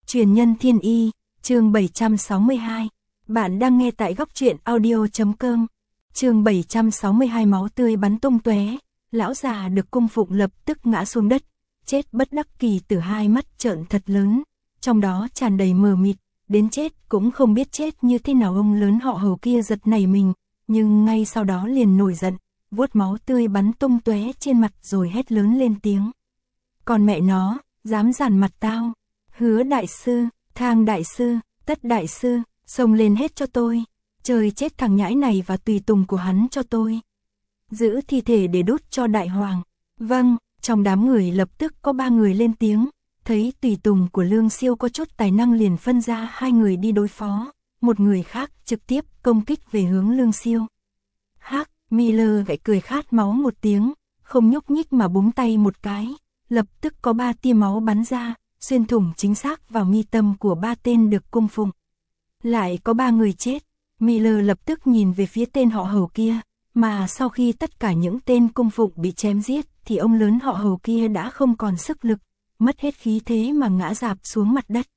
Truyền nhân thiên y, chương 762. Bạn đang nghe tại góc truyện audio.com. Chương 762 máu tươi bắn tung tóe, lão già được cung phụng lập tức ngã xuống đất, chết bất đắc kỳ tử, hai mắt trợn thật lớn, trong đó tràn đầy mờ mịt, đến chết cũng không biết chết như thế nào. Ông lớn họ Hầu kia giật nảy mình, nhưng ngay sau đó liền nổi giận, vuốt máu tươi bắn tung tóe trên mặt rồi hét lớn lên tiếng. Còn mẹ nó, dám giàn mặt tao, Hứa đại sư, Thang đại sư, Tất đại sư, xông lên hết cho tôi, trời chết thằng nhãi này và tùy tùng của hắn cho tôi. Giữ thi thể để đốt cho đại hoàng. Vâng, trong đám người lập tức có 3 người lên tiếng, thấy tùy tùng của Lương Siêu có chút tài năng liền phân ra 2 người đi đối phó, một người khác trực tiếp công kích về hướng Lương Siêu. Hắc, Miller gãy cười khát máu một tiếng, không nhúc nhích mà búng tay một cái, lập tức có 3 tia máu bắn ra, xuyên thủng chính xác vào mi tâm của 3 tên được cung phụng. Lại có 3 người chết, Miller lập tức nhìn về phía tên họ Hầu kia, mà sau khi tất cả những tên cung phụng bị chém giết thì ông lớn họ Hầu kia đã không còn sức lực, mất hết khí thế mà ngã rạp xuống mặt đất.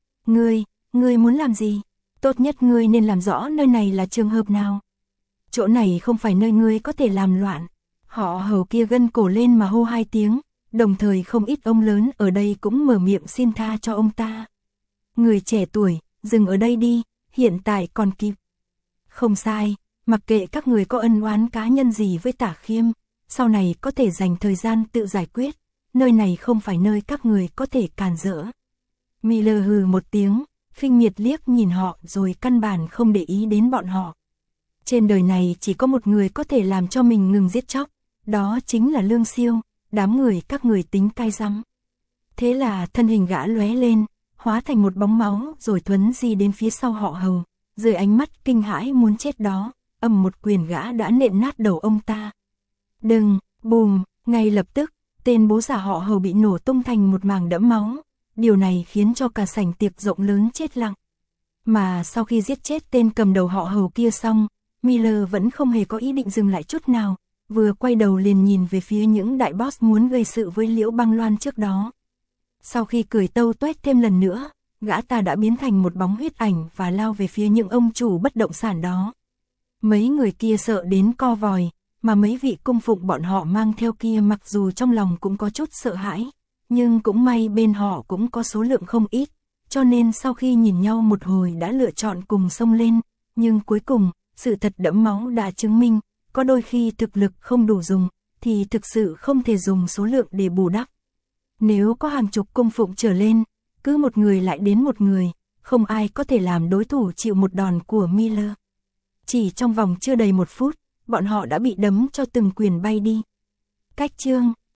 Ngươi muốn làm gì? Tốt nhất ngươi nên làm rõ nơi này là trường hợp nào. Chỗ này không phải nơi ngươi có thể làm loạn. Họ Hầu kia gân cổ lên mà hô 2 tiếng, đồng thời không ít ông lớn ở đây cũng mở miệng xin tha cho ông ta. Người trẻ tuổi, dừng ở đây đi, hiện tại còn kịp. Không sai, mặc kệ các người có ân oán cá nhân gì với Tả Khiêm, sau này có thể dành thời gian tự giải quyết, nơi này không phải nơi các người có thể càn rỡ. Miller hừ một tiếng, khinh miệt liếc nhìn họ rồi căn bản không để ý đến bọn họ. Trên đời này chỉ có một người có thể làm cho mình ngừng giết chóc, đó chính là Lương Siêu, đám người các người tính cay rắm. Thế là thân hình gã lóe lên, hóa thành một bóng máu rồi thuấn di đến phía sau họ Hầu, dưới ánh mắt kinh hãi muốn chết đó, ầm một quyền gã đã nện nát đầu ông ta. Đừng, bùm, ngay lập tức, tên bố già họ Hầu bị nổ tung thành một mảng đẫm máu, điều này khiến cho cả sảnh tiệc rộng lớn chết lặng. Mà sau khi giết chết tên cầm đầu họ Hầu kia xong, Miller vẫn không hề có ý định dừng lại chút nào, vừa quay đầu liền nhìn về phía những đại boss muốn gây sự với Liễu Băng Loan trước đó. Sau khi cười tâu tuét thêm lần nữa, gã ta đã biến thành một bóng huyết ảnh và lao về phía những ông chủ bất động sản đó. Mấy người kia sợ đến co vòi, mà mấy vị cung phụng bọn họ mang theo kia mặc dù trong lòng cũng có chút sợ hãi, nhưng cũng may bên họ cũng có số lượng không ít, cho nên sau khi nhìn nhau một hồi đã lựa chọn cùng xông lên, nhưng cuối cùng, sự thật đẫm máu đã chứng minh, có đôi khi thực lực không đủ dùng, thì thực sự không thể dùng số lượng để bù đắp. Nếu có hàng chục cung phụng trở lên, cứ một người lại đến một người, không ai có thể làm đối thủ chịu một đòn của Miller. Chỉ trong vòng chưa đầy 1 phút, bọn họ đã bị đấm cho từng quyền bay đi. Cách chương